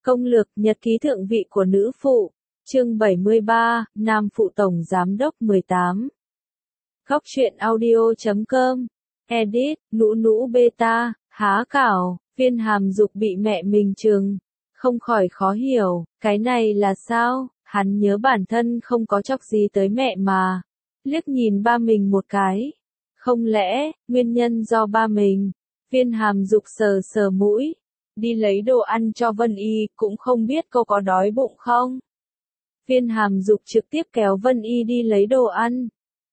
Công lược nhật ký thượng vị của nữ phụ, chương 73, Nam phụ tổng giám đốc 18. Góc truyện audio.com, edit, nũ nũ beta, há cảo, Viên Hàm Dục bị mẹ mình trừng, không khỏi khó hiểu, cái này là sao, hắn nhớ bản thân không có chọc gì tới mẹ mà, liếc nhìn ba mình một cái, không lẽ, nguyên nhân do ba mình, Viên Hàm Dục sờ sờ mũi, đi lấy đồ ăn cho Vân Y, cũng không biết cô có đói bụng không. Viên Hàm Dục trực tiếp kéo Vân Y đi lấy đồ ăn.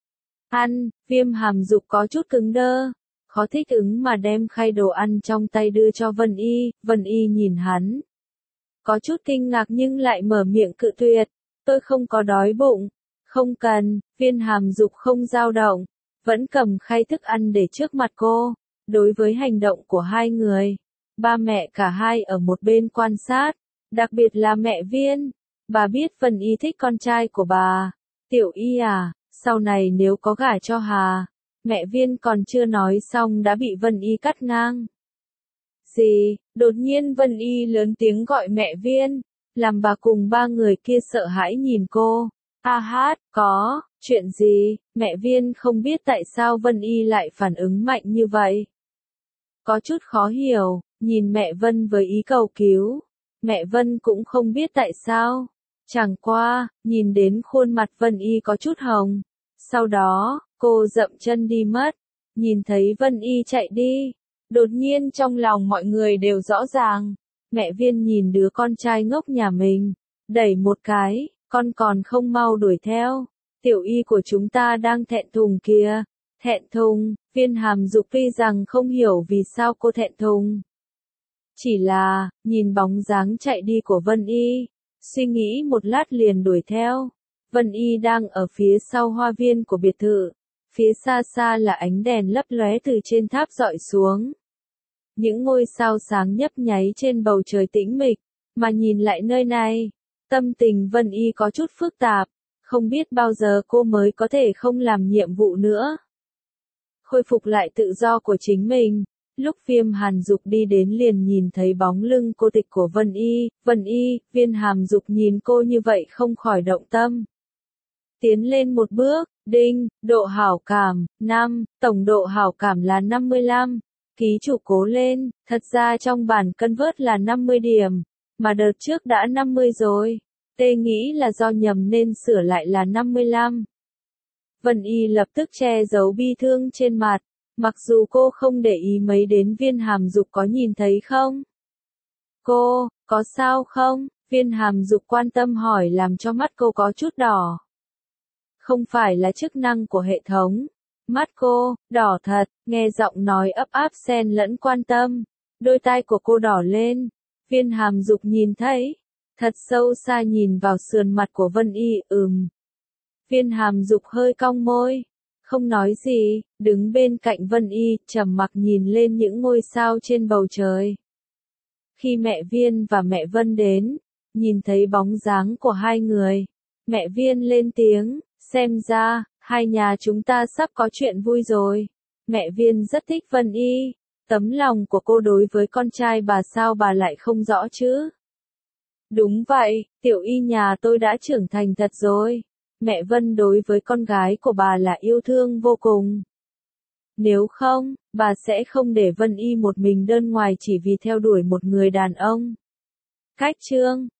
Ăn, Viên Hàm Dục có chút cứng đơ, khó thích ứng mà đem khay đồ ăn trong tay đưa cho Vân Y nhìn hắn. Có chút kinh ngạc nhưng lại mở miệng cự tuyệt, tôi không có đói bụng, không cần, Viên Hàm Dục không dao động, vẫn cầm khay thức ăn để trước mặt cô, đối với hành động của hai người. Ba mẹ cả hai ở một bên quan sát, đặc biệt là mẹ Viên. Bà biết Vân Y thích con trai của bà. Tiểu Y à, sau này nếu có gả cho Hà, mẹ Viên còn chưa nói xong đã bị Vân Y cắt ngang. Gì, đột nhiên Vân Y lớn tiếng gọi mẹ Viên, làm bà cùng ba người kia sợ hãi nhìn cô. A hát, có, chuyện gì, mẹ Viên không biết tại sao Vân Y lại phản ứng mạnh như vậy. Có chút khó hiểu, nhìn mẹ Vân với ý cầu cứu. Mẹ Vân cũng không biết tại sao. Chẳng qua, nhìn đến khuôn mặt Vân Y có chút hồng. Sau đó, cô dậm chân đi mất. Nhìn thấy Vân Y chạy đi. Đột nhiên trong lòng mọi người đều rõ ràng. Mẹ Viên nhìn đứa con trai ngốc nhà mình. Đẩy một cái, con còn không mau đuổi theo. Tiểu Y của chúng ta đang thẹn thùng kìa. Thẹn thùng, Viên Hàm Dục tuy rằng không hiểu vì sao cô thẹn thùng. Chỉ là, nhìn bóng dáng chạy đi của Vân Y, suy nghĩ một lát liền đuổi theo. Vân Y đang ở phía sau hoa viên của biệt thự, phía xa xa là ánh đèn lấp lóe từ trên tháp dọi xuống. Những ngôi sao sáng nhấp nháy trên bầu trời tĩnh mịch, mà nhìn lại nơi này, tâm tình Vân Y có chút phức tạp, không biết bao giờ cô mới có thể không làm nhiệm vụ nữa. Khôi phục lại tự do của chính mình. Lúc Viên Hàm Dục đi đến liền nhìn thấy bóng lưng cô tịch của Vân Y, Viên Hàm Dục nhìn cô như vậy không khỏi động tâm. Tiến lên một bước, đinh, độ hảo cảm, 5, tổng độ hảo cảm là 55. Ký chủ cố lên, thật ra trong bản cân vớt là 50 điểm, mà đợt trước đã 50 rồi. Tê nghĩ là do nhầm nên sửa lại là 55. Vân Y lập tức che giấu bi thương trên mặt. Mặc dù cô không để ý mấy đến Viên Hàm Dục có nhìn thấy không? Cô, có sao không? Viên Hàm Dục quan tâm hỏi làm cho mắt cô có chút đỏ. Không phải là chức năng của hệ thống. Mắt cô, đỏ thật, nghe giọng nói ấp áp xen lẫn quan tâm. Đôi tai của cô đỏ lên. Viên Hàm Dục nhìn thấy. Thật sâu xa nhìn vào sườn mặt của Vân Y, Viên Hàm Dục hơi cong môi. Không nói gì, đứng bên cạnh Vân Y, trầm mặc nhìn lên những ngôi sao trên bầu trời. Khi mẹ Viên và mẹ Vân đến, nhìn thấy bóng dáng của hai người, mẹ Viên lên tiếng, xem ra, hai nhà chúng ta sắp có chuyện vui rồi. Mẹ Viên rất thích Vân Y, tấm lòng của cô đối với con trai bà sao bà lại không rõ chứ? Đúng vậy, Tiểu Y nhà tôi đã trưởng thành thật rồi. Mẹ Vân đối với con gái của bà là yêu thương vô cùng. Nếu không, bà sẽ không để Vân Y một mình đơn ngoài chỉ vì theo đuổi một người đàn ông. Cách chương